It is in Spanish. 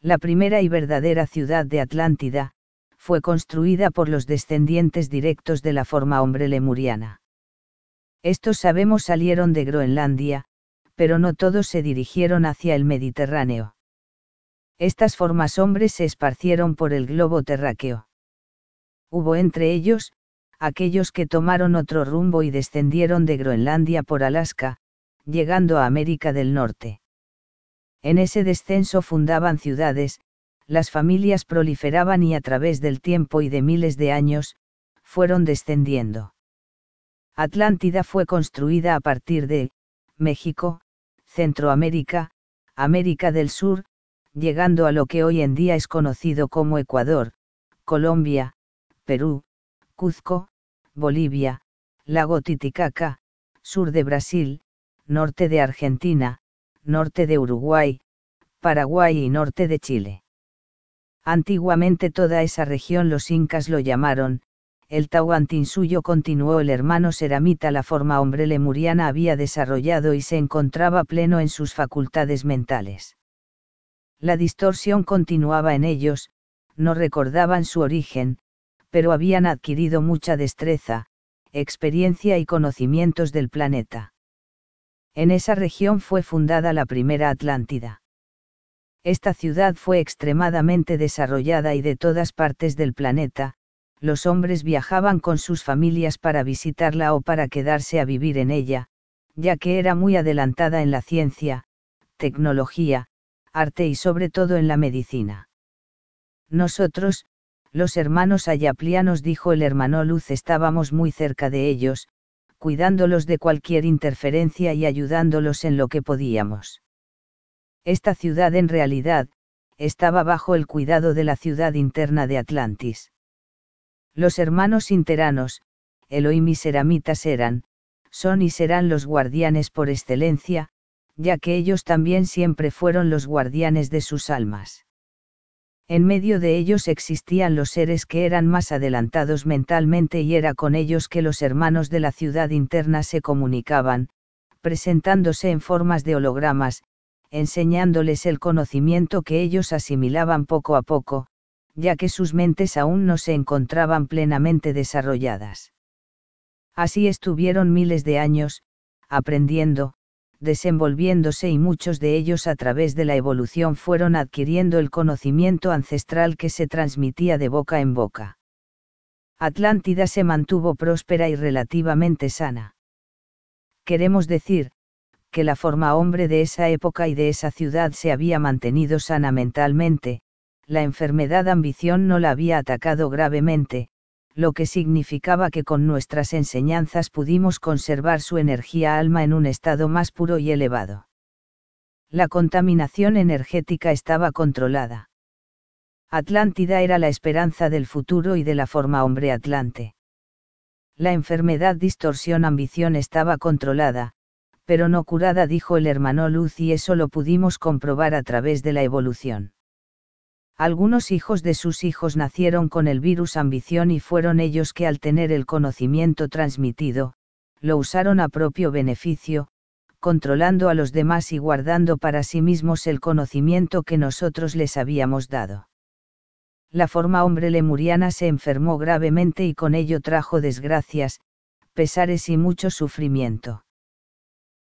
La primera y verdadera ciudad de Atlántida, fue construida por los descendientes directos de la forma hombre lemuriana. Estos sabemos salieron de Groenlandia, pero no todos se dirigieron hacia el Mediterráneo. Estas formas hombres se esparcieron por el globo terráqueo. Hubo entre ellos, aquellos que tomaron otro rumbo y descendieron de Groenlandia por Alaska, llegando a América del Norte. En ese descenso fundaban ciudades, las familias proliferaban y a través del tiempo y de miles de años, fueron descendiendo. Atlántida fue construida a partir de México, Centroamérica, América del Sur, llegando a lo que hoy en día es conocido como Ecuador, Colombia, Perú, Cuzco, Bolivia, lago Titicaca, sur de Brasil, norte de Argentina, norte de Uruguay, Paraguay y norte de Chile. Antiguamente toda esa región los incas lo llamaron, el Tahuantinsuyo, continuó el hermano Seramita. La forma hombre lemuriana había desarrollado y se encontraba pleno en sus facultades mentales. La distorsión continuaba en ellos, no recordaban su origen, pero habían adquirido mucha destreza, experiencia y conocimientos del planeta. En esa región fue fundada la primera Atlántida. Esta ciudad fue extremadamente desarrollada y de todas partes del planeta, los hombres viajaban con sus familias para visitarla o para quedarse a vivir en ella, ya que era muy adelantada en la ciencia, tecnología, arte y sobre todo en la medicina. Nosotros, los hermanos ayaplianos, dijo el hermano Luz, estábamos muy cerca de ellos, cuidándolos de cualquier interferencia y ayudándolos en lo que podíamos. Esta ciudad en realidad, estaba bajo el cuidado de la ciudad interna de Atlantis. Los hermanos interanos, Elohim y Seramitas son y serán los guardianes por excelencia, ya que ellos también siempre fueron los guardianes de sus almas. En medio de ellos existían los seres que eran más adelantados mentalmente y era con ellos que los hermanos de la ciudad interna se comunicaban, presentándose en formas de hologramas, enseñándoles el conocimiento que ellos asimilaban poco a poco, ya que sus mentes aún no se encontraban plenamente desarrolladas. Así estuvieron miles de años, aprendiendo, desenvolviéndose y muchos de ellos a través de la evolución fueron adquiriendo el conocimiento ancestral que se transmitía de boca en boca. Atlántida se mantuvo próspera y relativamente sana. Queremos decir, que la forma hombre de esa época y de esa ciudad se había mantenido sana mentalmente, la enfermedad ambición no la había atacado gravemente, lo que significaba que con nuestras enseñanzas pudimos conservar su energía alma en un estado más puro y elevado. La contaminación energética estaba controlada. Atlántida era la esperanza del futuro y de la forma hombre atlante. La enfermedad distorsión ambición estaba controlada, pero no curada, dijo el hermano Luz, y eso lo pudimos comprobar a través de la evolución. Algunos hijos de sus hijos nacieron con el virus ambición y fueron ellos que al tener el conocimiento transmitido, lo usaron a propio beneficio, controlando a los demás y guardando para sí mismos el conocimiento que nosotros les habíamos dado. La forma hombre lemuriana se enfermó gravemente y con ello trajo desgracias, pesares y mucho sufrimiento.